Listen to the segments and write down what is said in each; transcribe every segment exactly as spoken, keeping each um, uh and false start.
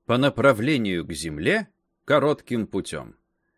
по направлению к Земле коротким путем.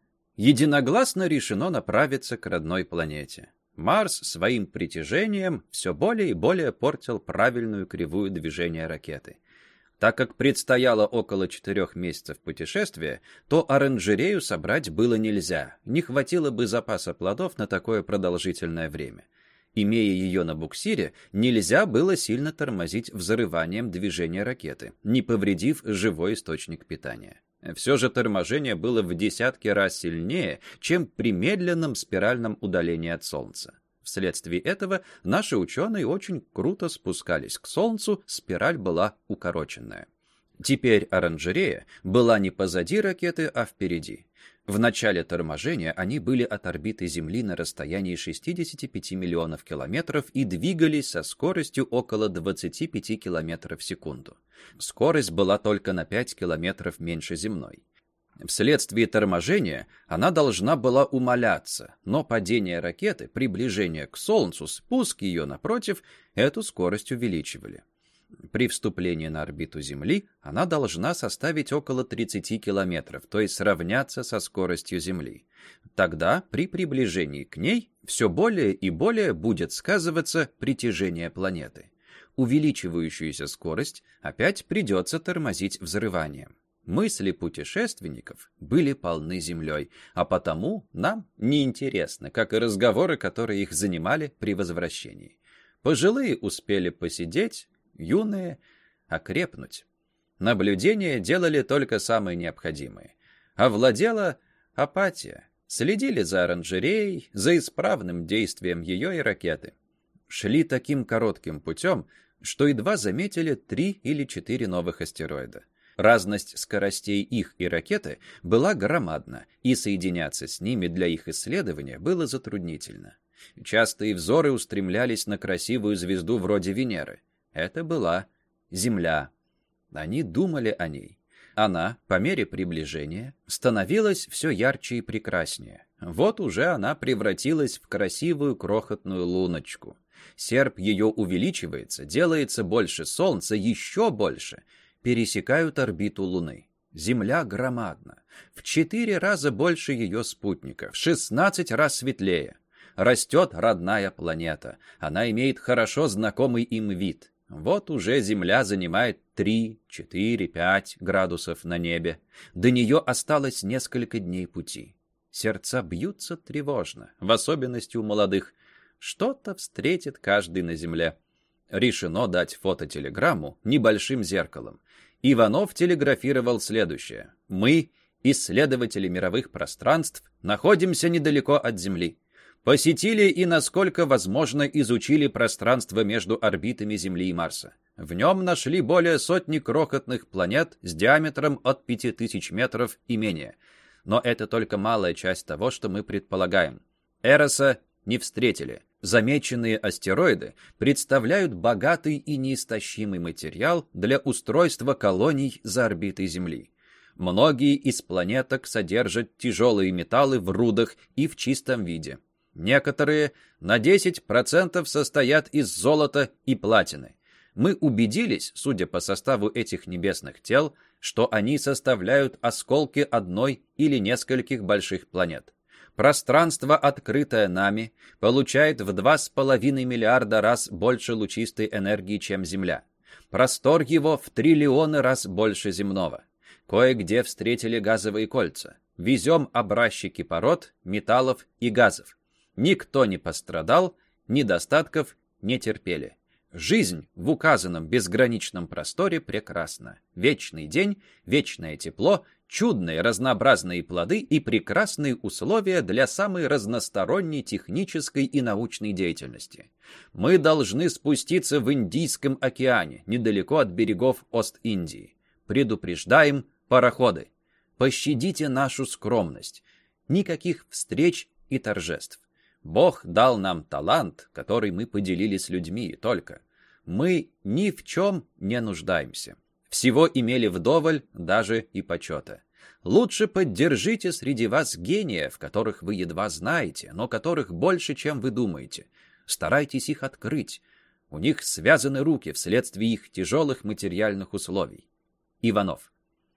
Единогласно решено направиться к родной планете. Марс своим притяжением все более и более портил правильную кривую движения ракеты. Так как предстояло около четырех месяцев путешествия, то оранжерею собрать было нельзя, не хватило бы запаса плодов на такое продолжительное время. Имея ее на буксире, нельзя было сильно тормозить взрыванием движения ракеты, не повредив живой источник питания. Все же торможение было в десятки раз сильнее, чем при медленном спиральном удалении от Солнца. Вследствие этого наши ученые очень круто спускались к Солнцу, спираль была укороченная. Теперь оранжерея была не позади ракеты, а впереди. В начале торможения они были от орбиты Земли на расстоянии шестидесяти пяти миллионов километров и двигались со скоростью около двадцати пяти километров в секунду. Скорость была только на пять километров меньше земной. Вследствие торможения она должна была умаляться, но падение ракеты, приближение к Солнцу, спуск ее, напротив, эту скорость увеличивали. При вступлении на орбиту Земли она должна составить около тридцати километров, то есть сравняться со скоростью Земли. Тогда при приближении к ней все более и более будет сказываться притяжение планеты. Увеличивающуюся скорость опять придется тормозить взрыванием. Мысли путешественников были полны землей, а потому нам неинтересно, как и разговоры, которые их занимали при возвращении. Пожилые успели посидеть, юные — окрепнуть. Наблюдения делали только самые необходимые. Овладела апатия. Следили за оранжереей, за исправным действием ее и ракеты. Шли таким коротким путем, что едва заметили три или четыре новых астероида. Разность скоростей их и ракеты была громадна, и соединяться с ними для их исследования было затруднительно. Частые взоры устремлялись на красивую звезду вроде Венеры. Это была Земля. Они думали о ней. Она, по мере приближения, становилась все ярче и прекраснее. Вот уже она превратилась в красивую крохотную луночку. Серп ее увеличивается, делается больше Солнца, еще больше. Пересекают орбиту Луны. Земля громадна. В четыре раза больше ее спутников, в шестнадцать раз светлее. Растет родная планета. Она имеет хорошо знакомый им вид. Вот уже Земля занимает три, четыре, пять градусов на небе. До нее осталось несколько дней пути. Сердца бьются тревожно, в особенности у молодых. Что-то встретит каждый на Земле. Решено дать фототелеграмму небольшим зеркалом. Иванов телеграфировал следующее. «Мы, исследователи мировых пространств, находимся недалеко от Земли. Посетили и, насколько возможно, изучили пространство между орбитами Земли и Марса. В нем нашли более сотни крохотных планет с диаметром от пяти тысяч метров и менее. Но это только малая часть того, что мы предполагаем. Эроса не встретили. Замеченные астероиды представляют богатый и неистощимый материал для устройства колоний за орбитой Земли. Многие из планеток содержат тяжелые металлы в рудах и в чистом виде. Некоторые на десять процентов состоят из золота и платины. Мы убедились, судя по составу этих небесных тел, что они составляют осколки одной или нескольких больших планет. Пространство, открытое нами, получает в два с половиной миллиарда раз больше лучистой энергии, чем Земля. Простор его в триллионы раз больше земного. Кое-где встретили газовые кольца. Везем образчики пород, металлов и газов. Никто не пострадал, недостатков не терпели. Жизнь в указанном безграничном просторе прекрасна. Вечный день, вечное тепло, чудные разнообразные плоды и прекрасные условия для самой разносторонней технической и научной деятельности. Мы должны спуститься в Индийском океане, недалеко от берегов Ост-Индии. Предупреждаем пароходы. Пощадите нашу скромность. Никаких встреч и торжеств. Бог дал нам талант, который мы поделили с людьми, и только. Мы ни в чем не нуждаемся. Всего имели вдоволь, даже и почета. Лучше поддержите среди вас гениев, которых вы едва знаете, но которых больше, чем вы думаете. Старайтесь их открыть. У них связаны руки вследствие их тяжелых материальных условий. Иванов.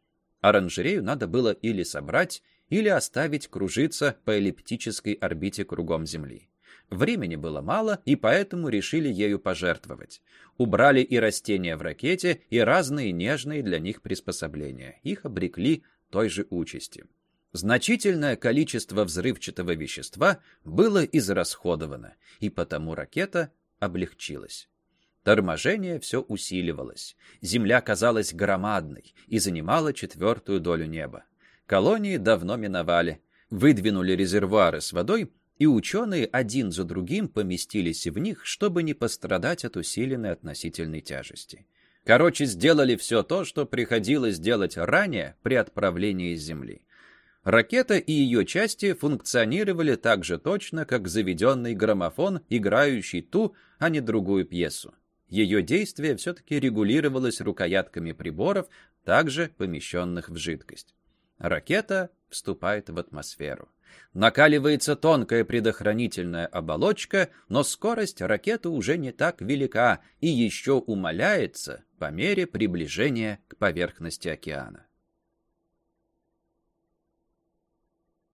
Оранжерею надо было или собрать, или оставить кружиться по эллиптической орбите кругом Земли. Времени было мало, и поэтому решили ею пожертвовать. Убрали и растения в ракете, и разные нежные для них приспособления. Их обрекли той же участи. Значительное количество взрывчатого вещества было израсходовано, и потому ракета облегчилась. Торможение все усиливалось. Земля казалась громадной и занимала четвертую долю неба. Колонии давно миновали. Выдвинули резервуары с водой, и ученые один за другим поместились в них, чтобы не пострадать от усиленной относительной тяжести. Короче, сделали все то, что приходилось делать ранее при отправлении с Земли. Ракета и ее части функционировали так же точно, как заведенный граммофон, играющий ту, а не другую пьесу. Ее действие все-таки регулировалось рукоятками приборов, также помещенных в жидкость. Ракета вступает в атмосферу. Накаливается тонкая предохранительная оболочка, но скорость ракеты уже не так велика и еще умаляется по мере приближения к поверхности океана.